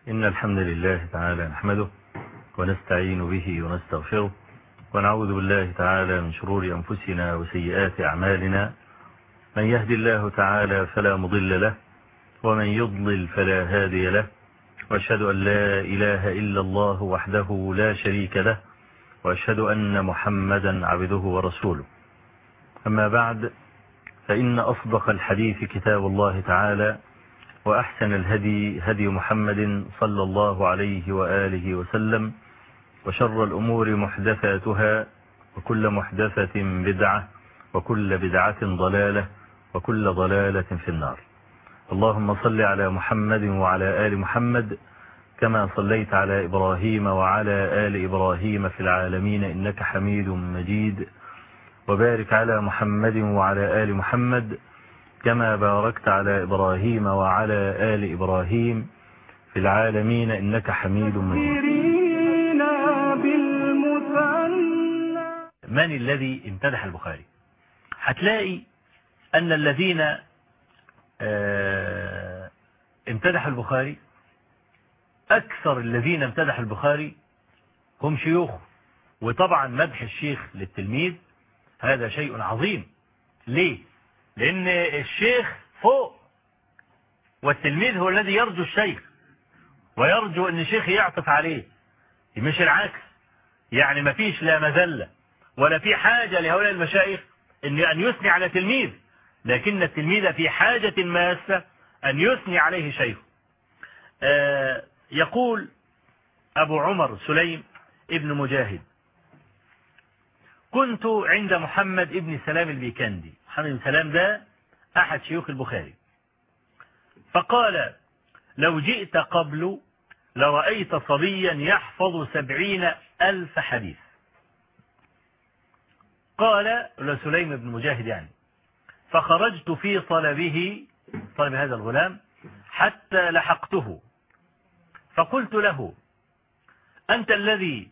إن الحمد لله تعالى نحمده ونستعين به ونستغفره ونعوذ بالله تعالى من شرور أنفسنا وسيئات أعمالنا. من يهد الله تعالى فلا مضل له ومن يضلل فلا هادي له، وأشهد أن لا إله إلا الله وحده لا شريك له، وأشهد أن محمدا عبده ورسوله. أما بعد، فإن أصدق الحديث كتاب الله تعالى، وأحسن الهدي هدي محمد صلى الله عليه وآله وسلم، وشر الأمور محدثاتها، وكل محدثة بدعة، وكل بدعة ضلالة، وكل ضلالة في النار. اللهم صل على محمد وعلى آل محمد كما صليت على إبراهيم وعلى آل إبراهيم في العالمين إنك حميد مجيد، وبارك على محمد وعلى آل محمد كما باركت على إبراهيم وعلى آل إبراهيم في العالمين إنك حميد مجيد. من الذي امتدح البخاري؟ هتلاقي أن الذين امتدحوا البخاري، أكثر الذين امتدحوا البخاري هم شيوخه. وطبعا مدح الشيخ للتلميذ هذا شيء عظيم. ليه؟ لأن الشيخ فوق، والتلميذ هو الذي يرجو الشيخ ويرجو أن الشيخ يعطف عليه، مش العكس. يعني ما فيش لا مذلة ولا في حاجة لهؤلاء المشايخ أن يثني على تلميذ، لكن التلميذ في حاجة ماسة أن يثني عليه شيخ. يقول أبو عمر سليم ابن مجاهد: كنت عند محمد ابن سلام البيكندي. محمد بن سلام ده أحد شيوخ البخاري. فقال: لو جئت قبل لرأيت صبيا يحفظ 70,000 حديث. قال لسليم بن مجاهد يعني: فخرجت في طلب هذا الغلام حتى لحقته، فقلت له: أنت الذي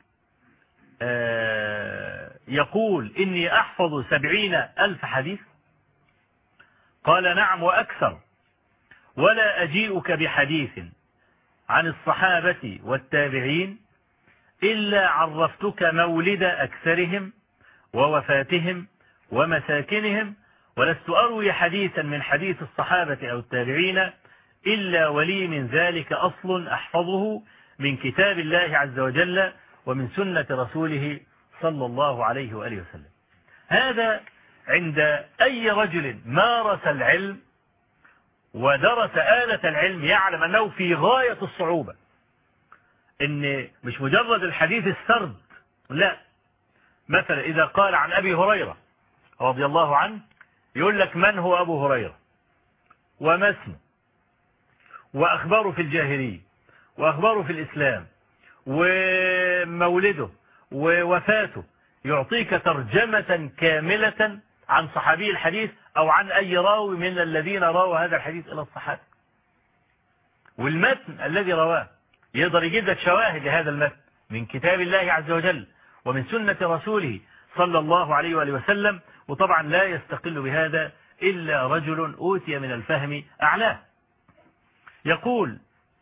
يقول إني أحفظ 70,000 حديث؟ قال: نعم وأكثر، ولا أجيئك بحديث عن الصحابة والتابعين إلا عرفتك مولد أكثرهم ووفاتهم ومساكنهم، ولست أروي حديثا من حديث الصحابة أو التابعين إلا ولي من ذلك أصل أحفظه من كتاب الله عز وجل ومن سنة رسوله صلى الله عليه وآله وسلم. هذا عند أي رجل مارس العلم ودرس آلة العلم يعلم أنه في غاية الصعوبة، إن مش مجرد الحديث السرد، لا. مثلا إذا قال عن أبي هريرة رضي الله عنه، يقول لك من هو أبو هريرة، وما اسمه، وأخباره في الجاهلية، وأخباره في الإسلام، ومولده ووفاته. يعطيك ترجمة كاملة عن صحابي الحديث أو عن أي راوي من الذين رووا هذا الحديث إلى الصحابة، والمتن الذي رواه يقدر يجيب لك شواهد لهذا المتن من كتاب الله عز وجل ومن سنة رسوله صلى الله عليه وآله وسلم. وطبعا لا يستقل بهذا إلا رجل أوتي من الفهم أعلاه. يقول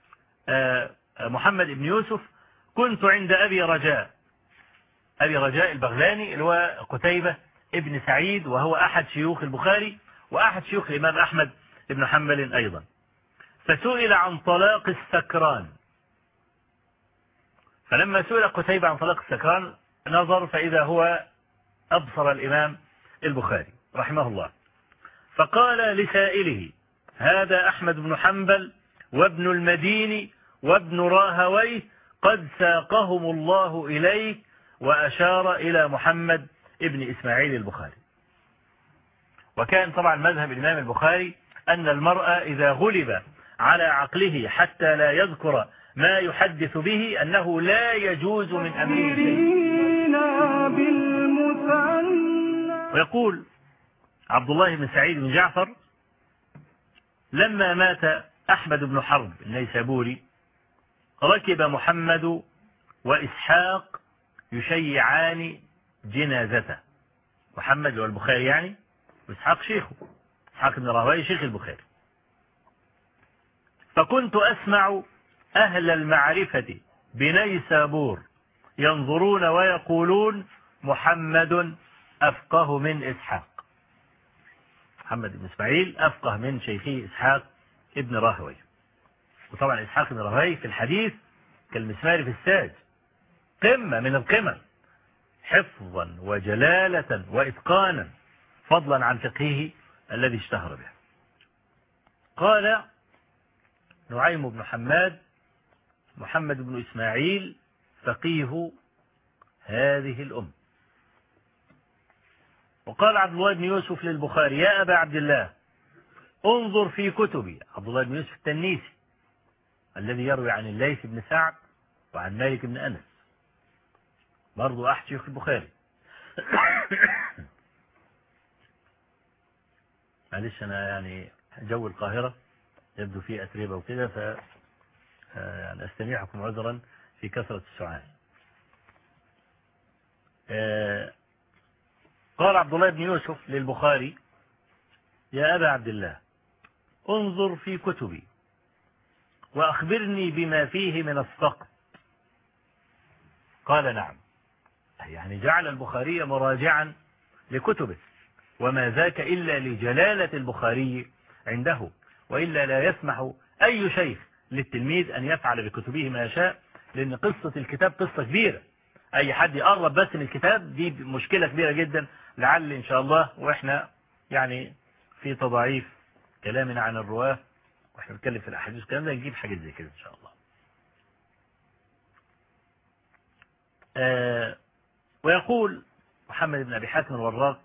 محمد بن يوسف: كنت عند أبي رجاء البغلاني اللي هو قتيبة ابن سعيد، وهو أحد شيوخ البخاري وأحد شيوخ الإمام أحمد بن حنبل أيضا. فسئل عن طلاق السكران، فلما سئل قتيبة عن طلاق السكران نظر فإذا هو أبصر الإمام البخاري رحمه الله، فقال لسائله: هذا أحمد بن حنبل وابن المديني وابن راهويه قد ساقهم الله إليك، وأشار إلى محمد ابن إسماعيل البخاري. وكان طبعا مذهب الإمام البخاري أن المرء إذا غلب على عقله حتى لا يذكر ما يحدث به أنه لا يجوز من أمره شيء. ويقول عبد الله بن سعيد بن جعفر: لما مات أحمد بن حرب النيسابوري ركب محمد وإسحاق يشيعان جنازته. محمد والبخاري يعني، وإسحاق شيخه، إسحاق بن راهويه شيخ البخاري. فكنت أسمع أهل المعرفة بنيسابور ينظرون ويقولون محمد أفقه من إسحاق. محمد بن إسماعيل أفقه من شيخه إسحاق ابن راهوي. وطبعا إسحاق بن راهوي في الحديث كالمسمار في الساج، قمة من القمم حفظا وجلالة وإتقانا، فضلا عن فقهه الذي اشتهر به. قال نعيم بن حماد محمد بن إسماعيل فقيه هذه الأمة. وقال عبد الله بن يوسف للبخاري يا أبا عبد الله انظر في كتبي. عبد الله بن يوسف التنيسي الذي يروي عن الليث بن سعد وعن مالك بن أنس، برضو أحد شيوخ البخاري. معلش أنا يعني جو القاهرة يبدو فيه أتربة وكده، يعني أستميحكم عذرا في كثرة السؤال. قال عبد الله بن يوسف للبخاري يا أبا عبد الله انظر في كتبي وأخبرني بما فيه من السقط. قال نعم، يعني جعل البخاري مراجعا لكتبه، وما ذاك إلا لجلالة البخاري عنده، وإلا لا يسمح أي شيخ للتلميذ أن يفعل بكتبه ما يشاء، لأن قصة الكتاب قصة كبيرة. أي حد يقرب بس من الكتاب دي مشكلة كبيرة جدا. لعل إن شاء الله وإحنا يعني في تضعيف كلامنا عن الرواة وإحنا بنتكلم في الأحاديث الكلام ده نجيب حاجة زي كده إن شاء الله. ويقول محمد بن أبي حاتم الوراق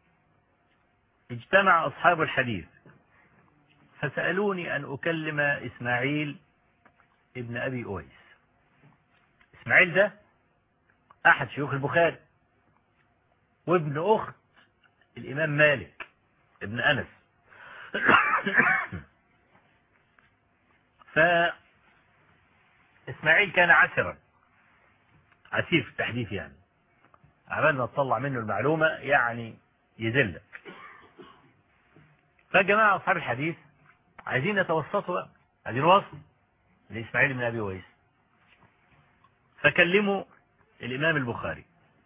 اجتمع أصحاب الحديث فسألوني أن أكلم إسماعيل ابن أبي أويس. إسماعيل ده أحد شيوخ البخاري وابن أخت الإمام مالك ابن أنس. فإسماعيل كان عسرا، عسير في التحديث، يعني عمال ما تطلع منه المعلومة يعني يذلك. فجماعة أصحاب الحديث عايزين يتوسطوا بقى، عايزين وصل لإسماعيل بن أبي أويس، فكلموا الإمام البخاري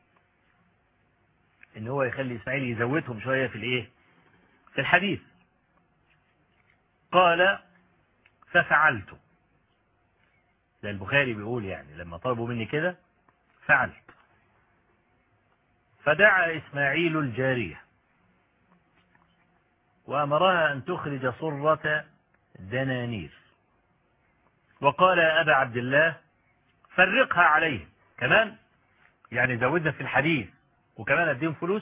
إن هو يخلي إسماعيل يزودهم شوية في الإيه؟ في الحديث. قال ففعلت. ده البخاري بيقول يعني لما طلبوا مني كده فعلت. فدعا إسماعيل الجارية وأمرها أن تخرج صرة دنانير، وقال يا أبا عبد الله فرقها عليه كمان، يعني زودنا في الحديث وكمان أديهم فلوس.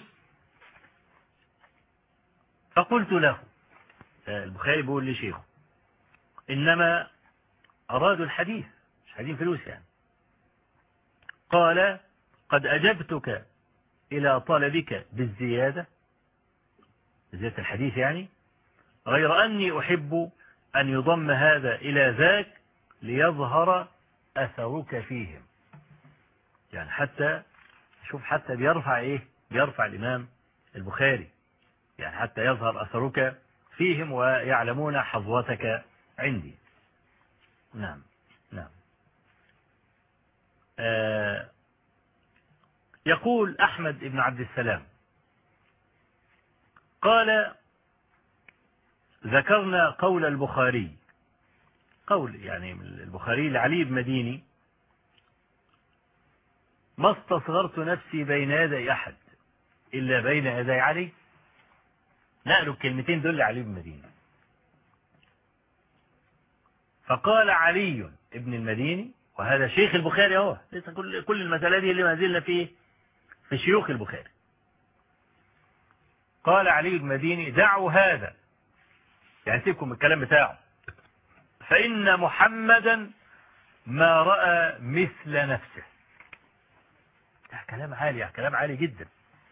فقلت له، البخاري بيقول لشيخه إنما أرادوا الحديث مش عايزين فلوس يعني. قال قد أجبتك إلى طلبك بالزيادة، زيادة الحديث يعني، غير أني أحب أن يضم هذا إلى ذاك ليظهر أثرك فيهم. يعني حتى شوف، حتى بيرفع إيه؟ بيرفع الإمام البخاري، يعني حتى يظهر أثرك فيهم ويعلمون حظوتك عندي. نعم نعم. يقول أحمد بن عبد السلام قال ذكرنا قول البخاري، قول يعني البخاري لعلي بن مديني ما استصغرت نفسي بين يدي أحد إلا بين يدي علي. نقلوا الكلمتين دول لعلي بن مديني. فقال علي ابن المديني، وهذا شيخ البخاري اهو، ليس كل المسألة دي اللي ما زلنا في شيوخ البخاري. قال علي بن المديني دعوا هذا، يعني سيبكم الكلام بتاعه، فإن محمدا ما رأى مثل نفسه. ده كلام عالي، كلام عالي جدا.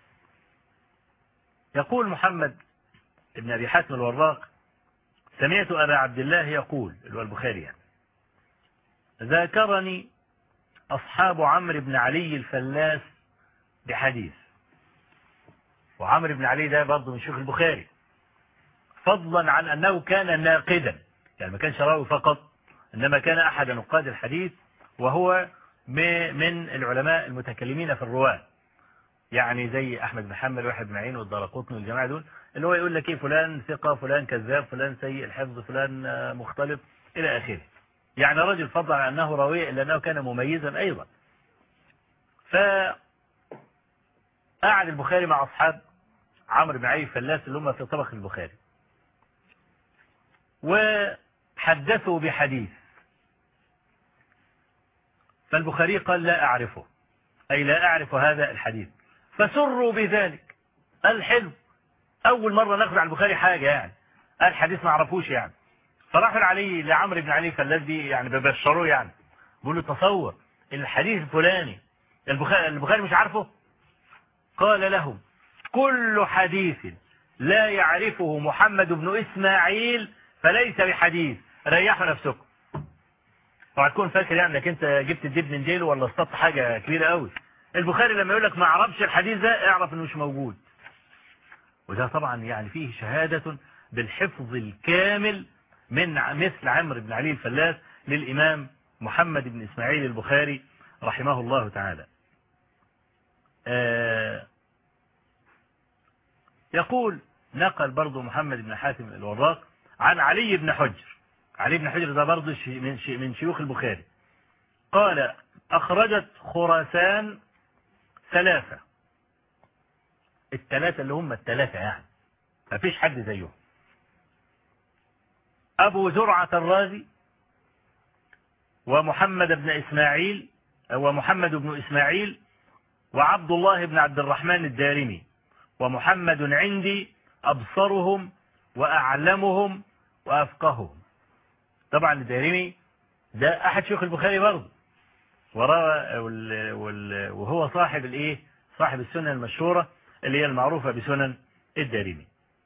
يقول محمد ابن أبي حاتم الوراق سمعت أبا عبد الله يقول، اللي هو البخاري يعني، ذاكرني أصحاب عمرو بن علي الفلاس بحديث. وعمرو بن علي ده برضه من شيوخ البخاري، فضلا عن أنه كان ناقدا، يعني ما كانش راوي فقط، إنما كان أحد نقاد الحديث، وهو من العلماء المتكلمين في الرواة، يعني زي أحمد بن حنبل ويحيى بن معين والدارقطني والجماعة دول، اللي هو يقول لك إيه فلان ثقة، فلان كذاب، فلان سيء الحفظ، فلان مختلط إلى آخره. يعني رجل فضل على أنه راوي إلا أنه كان مميزا أيضا. فقعد البخاري مع أصحاب عمرو بن علي الفلاس اللي هم في طبق البخاري، وحدثوا بحديث، فالبخاري قال لا أعرفه، أي لا أعرف هذا الحديث، فسروا بذلك. الحلو أول مرة ناخذ على البخاري حاجة يعني، الحديث ما عرفوش يعني. فراحوا علي لعمرو بن علي الفلاس دي يعني ببشروه، يعني بيقولوا تصور الحديث الفلاني البخاري مش عارفه. قال لهم كل حديث لا يعرفه محمد بن إسماعيل فليس بحديث، ريحوا نفسكم. وهتكون فاكر يعني انك انت جبت الدب من ديله ولا اصطدت حاجة كبيرة قوي. البخاري لما يقول لك ما اعرفش الحديث ده اعرف انه مش موجود. وده طبعا يعني فيه شهادة بالحفظ الكامل من مثل عمرو بن علي الفلاس للإمام محمد بن إسماعيل البخاري رحمه الله تعالى. يقول نقل برضو محمد بن حاتم الوراق عن علي بن حجر. علي بن حجر ده برضو من شيوخ البخاري. قال أخرجت خراسان ثلاثة، الثلاثة اللي هم الثلاثة يعني ما فيش حد زيهم: أبو زرعة الرازي، ومحمد بن إسماعيل، ومحمد بن إسماعيل، وعبد الله بن عبد الرحمن الدارمي، ومحمد عندي أبصرهم وأعلمهم وأفقههم. طبعا الدارمي ده أحد شيوخ البخاري برضه، وهو صاحب الايه، صاحب السنن المشهورة اللي هي المعروفة بسنن الدارمي.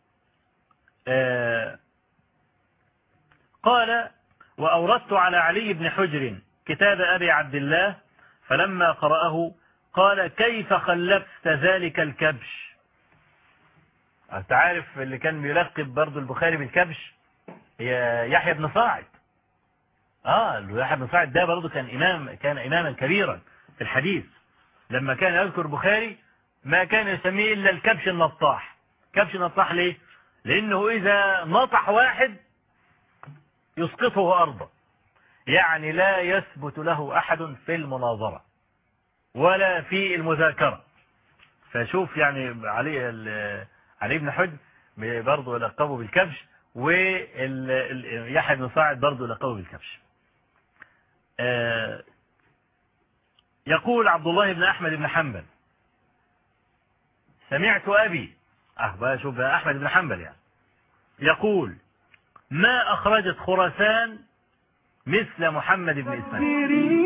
قال وأوردت على علي بن حجر كتاب أبي عبد الله، فلما قرأه قال كيف خلفت ذلك الكبش. أنت عارف اللي كان بيلقب برضو البخاري بالكبش هي يحيى بن صاعد. يحيى بن صاعد ده برضو كان إماما كبيرا في الحديث. لما كان يذكر البخاري ما كان يسميه إلا الكبش النطاح. كبش النطاح ليه؟ لأنه إذا نطح واحد يسقطه أرضا، يعني لا يثبت له أحد في المناظرة ولا في المذاكرة. فشوف يعني علي بن حجر برضه لقبه بالكبش، ويحيى بن صاعد برضه لقبه بالكبش. يقول عبد الله بن أحمد بن حنبل سمعت أبي بقى شوف بقى أحمد بن حنبل يعني يقول ما أخرجت خراسان مثل محمد بن إسماعيل.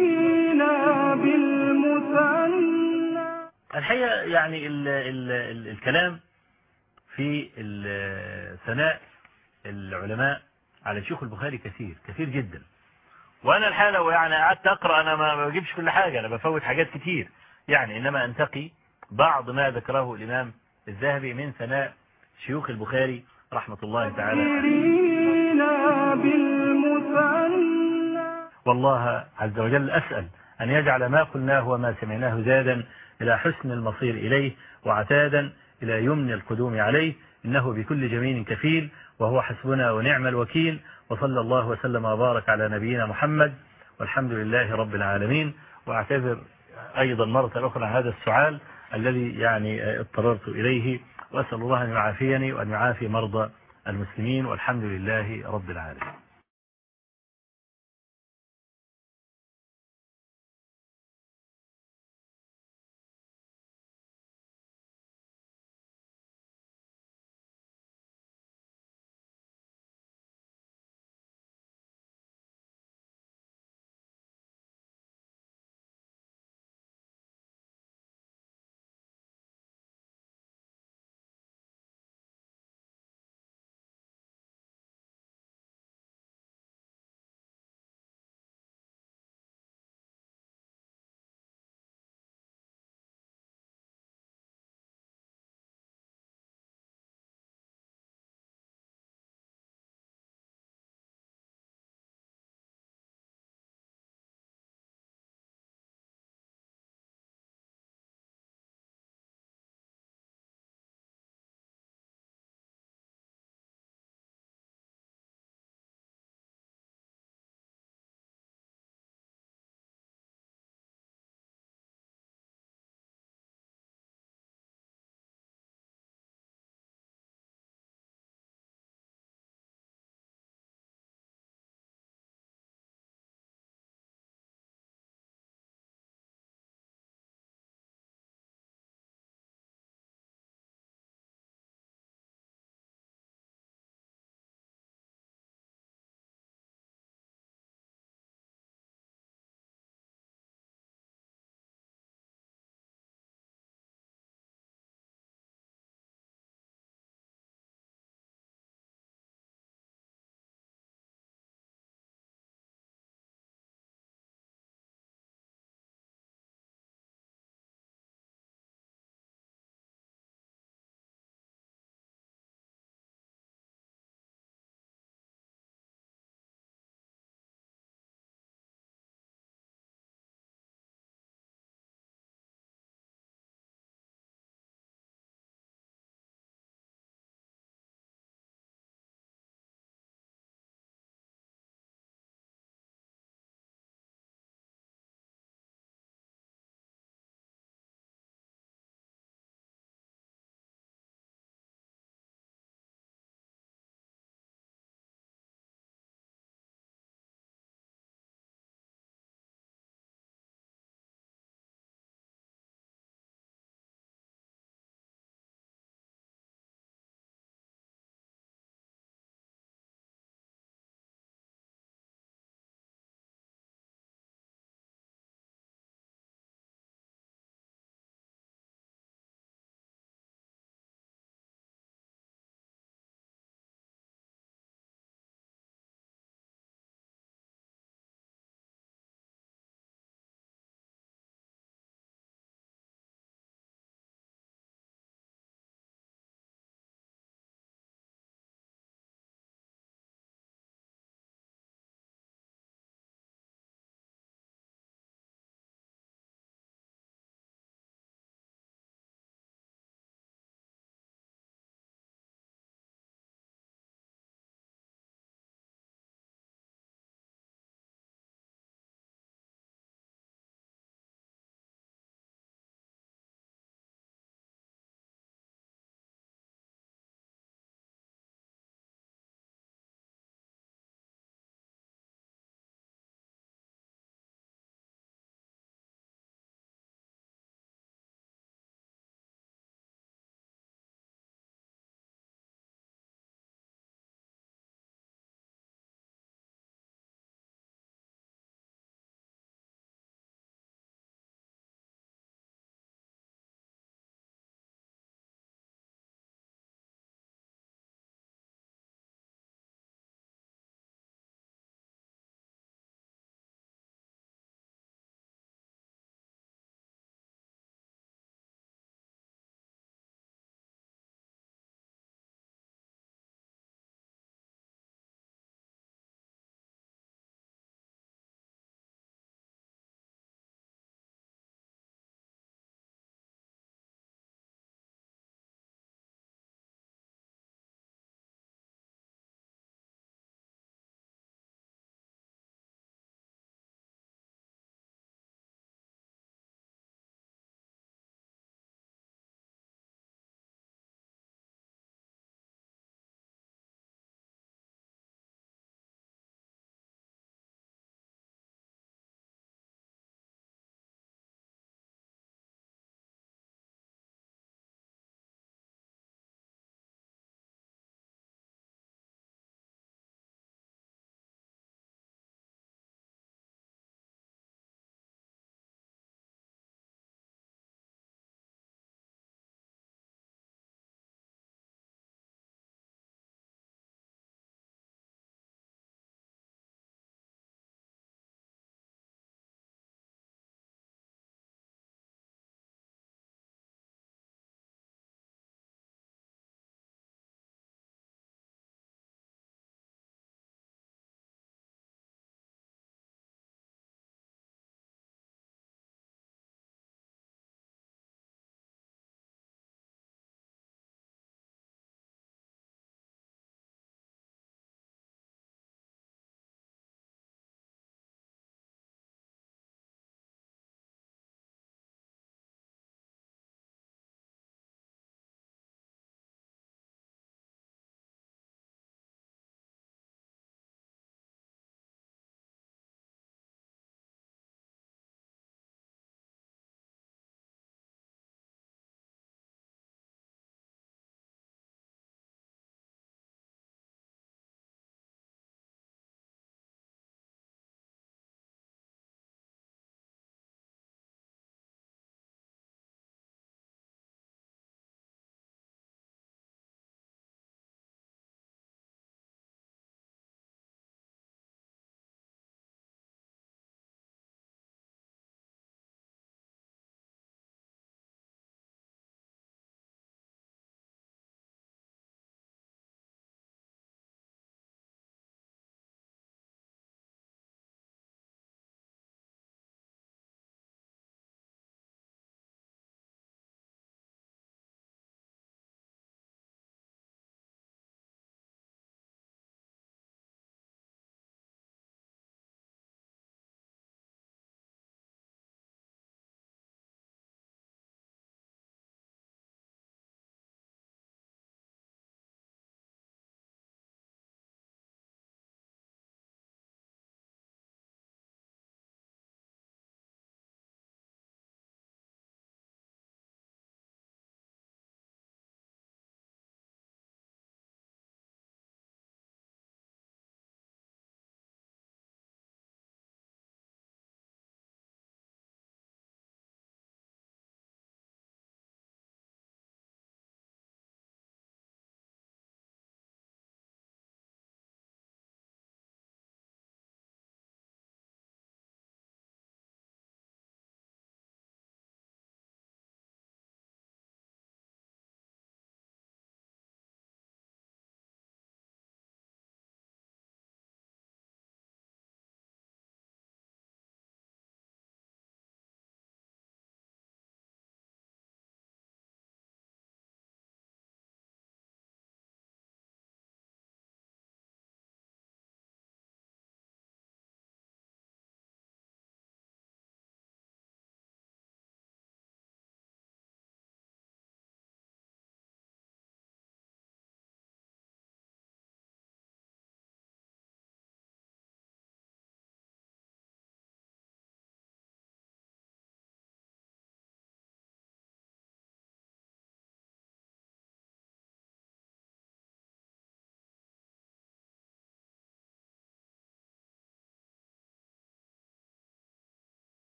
الحقيقة يعني الكلام في ثناء العلماء على شيوخ البخاري كثير جدا. وأنا الحقيقة لو يعني قعدت أقرأ أنا ما بجيبش كل حاجة، أنا بفوت حاجات كتير يعني، إنما أنتقي بعض ما ذكره الإمام الذهبي من ثناء شيوخ البخاري رحمة الله تعالى. والله عز وجل أسأل أن يجعل ما قلناه وما سمعناه زادا إلى حسن المصير إليه، وعتادا إلى يمن القدوم عليه، إنه بكل جميل كفيل، وهو حسبنا ونعم الوكيل. وصلى الله وسلم وبارك على نبينا محمد، والحمد لله رب العالمين. وأعتذر أيضا مرة أخرى عن هذا السؤال الذي يعني اضطررت إليه، وأسأل الله أن يعافيني وأن يعافي مرضى المسلمين، والحمد لله رب العالمين.